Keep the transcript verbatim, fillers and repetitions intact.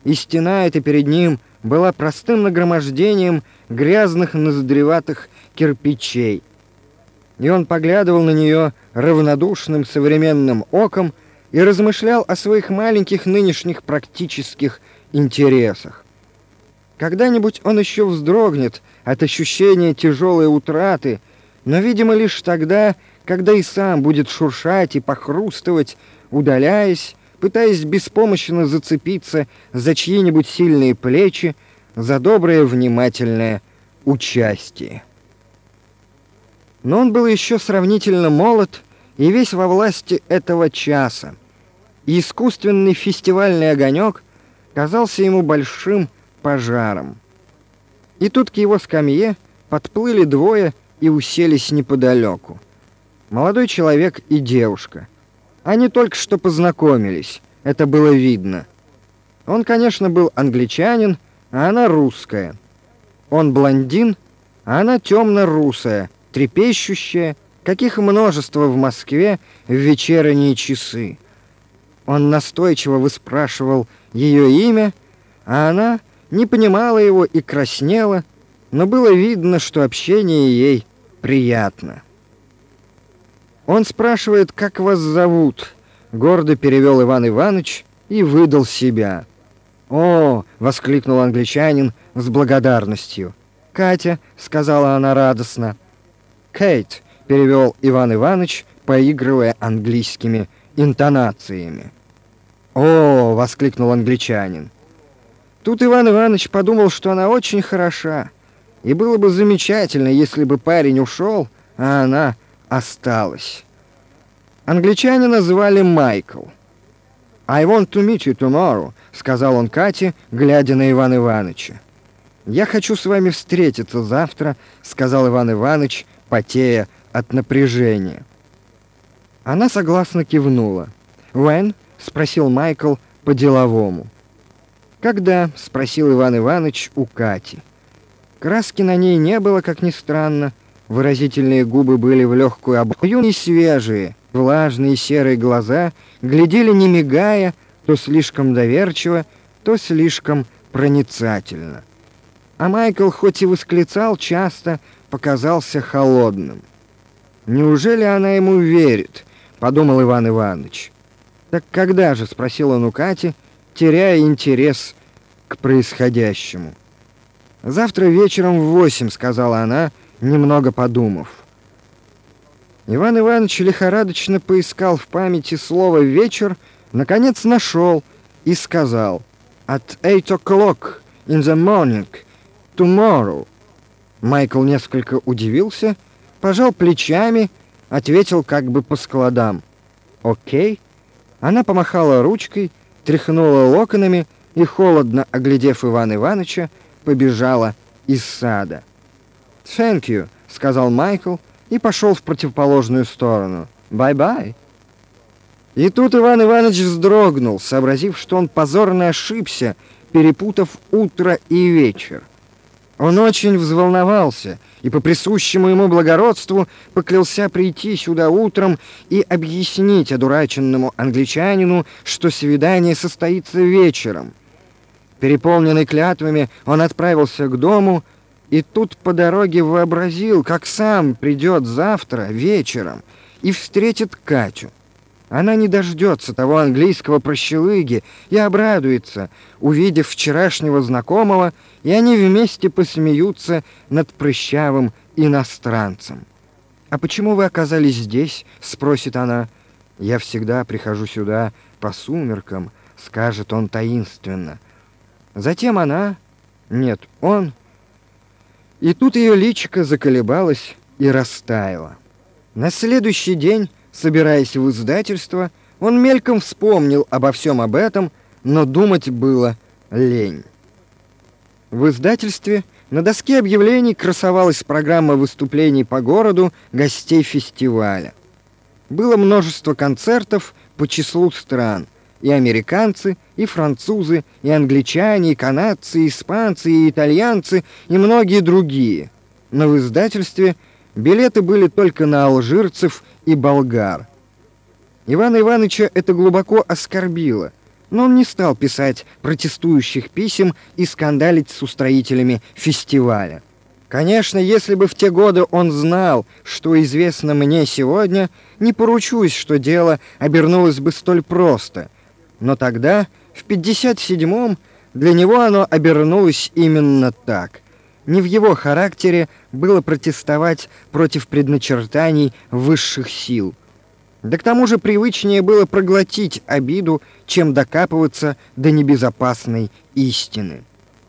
и стена эта перед ним была простым нагромождением грязных ноздреватых кирпичей. И он поглядывал на нее равнодушным современным оком и размышлял о своих маленьких нынешних практических интересах. Когда-нибудь он еще вздрогнет от ощущения тяжелой утраты, но, видимо, лишь тогда, когда и сам будет шуршать и похрустывать, удаляясь, пытаясь беспомощно зацепиться за чьи-нибудь сильные плечи, за доброе внимательное участие. Но он был еще сравнительно молод и весь во власти этого часа, и искусственный фестивальный огонек казался ему большим пожаром. И тут к его скамье подплыли двое и уселись неподалеку. Молодой человек и девушка. Они только что познакомились, это было видно. Он, конечно, был англичанин, а она русская. Он блондин, а она темно-русая, трепещущая, каких множество в Москве в вечерние часы. Он настойчиво выспрашивал ее имя, а она не понимала его и краснела, но было видно, что общение ей приятно. Он спрашивает, как вас зовут, гордо перевел Иван Иванович и выдал себя. «О!» — воскликнул англичанин с благодарностью. «Катя», — сказала она радостно. «Кейт», — перевел Иван Иванович, поигрывая английскими интонациями. «О!» — воскликнул англичанин. Тут Иван Иванович подумал, что она очень хороша, и было бы замечательно, если бы парень ушел, а она осталась. Англичанина звали Майкл. «I want to meet you tomorrow», — сказал он Кате, глядя на Ивана Ивановича. «Я хочу с вами встретиться завтра», — сказал Иван Иванович, потея от напряжения. Она согласно кивнула. «When?» — спросил Майкл по-деловому. «Когда?» — спросил Иван Иванович у Кати. Краски на ней не было, как ни странно. Выразительные губы были в легкую обою, не свежие. Влажные серые глаза глядели, не мигая, то слишком доверчиво, то слишком проницательно. А Майкл, хоть и восклицал часто, показался холодным. «Неужели она ему верит?» — подумал Иван Иванович. «Так когда же?» — спросил он у Кати, теряя интерес к происходящему. «Завтра вечером в восемь», — сказала она, немного подумав. Иван Иванович лихорадочно поискал в памяти слово «вечер», наконец нашел и сказал «At eight o'clock in the morning, tomorrow». Майкл несколько удивился, пожал плечами, ответил как бы по складам «Окей». Она помахала ручкой, тряхнула локонами и, холодно оглядев Ивана Ивановича, побежала из сада. «Thank you», — сказал Майкл и пошел в противоположную сторону. «Бай-бай». И тут Иван Иванович вздрогнул, сообразив, что он позорно ошибся, перепутав утро и вечер. Он очень взволновался и по присущему ему благородству поклялся прийти сюда утром и объяснить одураченному англичанину, что свидание состоится вечером. Переполненный клятвами, он отправился к дому, и тут по дороге вообразил, как сам придет завтра вечером и встретит Катю. Она не дождется того английского прощелыги и обрадуется, увидев вчерашнего знакомого, и они вместе посмеются над прыщавым иностранцем. «А почему вы оказались здесь?» — спросит она. «Я всегда прихожу сюда по сумеркам», — скажет он таинственно. Затем она... Нет, он... И тут ее личико заколебалось и растаяло. На следующий день, собираясь в издательство, он мельком вспомнил обо всем об этом, но думать было лень. В издательстве на доске объявлений красовалась программа выступлений по городу гостей фестиваля. Было множество концертов по числу стран. И американцы, и французы, и англичане, и канадцы, и испанцы, и итальянцы, и многие другие. Но в издательстве билеты были только на алжирцев и болгар. Ивана Ивановича это глубоко оскорбило, но он не стал писать протестующих писем и скандалить с устроителями фестиваля. Конечно, если бы в те годы он знал, что известно мне сегодня, не поручусь, что дело обернулось бы столь просто. Но тогда, в пятьдесят седьмом, для него оно обернулось именно так. Не в его характере было протестовать против предначертаний высших сил. Да к тому же привычнее было проглотить обиду, чем докапываться до небезопасной истины.